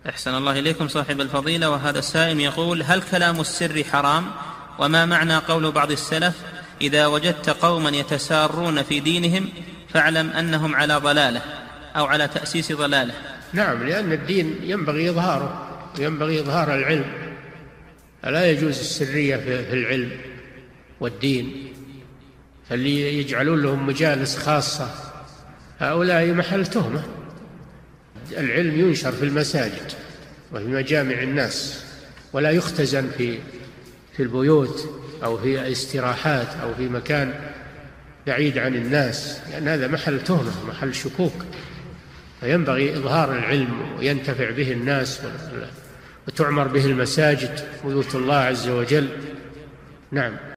أحسن الله إليكم صاحب الفضيلة. وهذا السائل يقول: هل كلام السر حرام؟ وما معنى قول بعض السلف: إذا وجدت قوما يتسارون في دينهم فاعلم أنهم على ضلالة أو على تأسيس ضلالة؟ نعم، لأن الدين ينبغي إظهاره، ينبغي إظهار العلم، لا يجوز السرية في العلم والدين. فاللي يجعلون لهم مجالس خاصة هؤلاء محل تهمة. العلم ينشر في المساجد وفي مجامع الناس، ولا يختزن في البيوت أو في استراحات أو في مكان بعيد عن الناس، لأن هذا محل تهمة، محل شكوك. فينبغي إظهار العلم وينتفع به الناس، وتعمر به المساجد، بيوت الله عز وجل. نعم.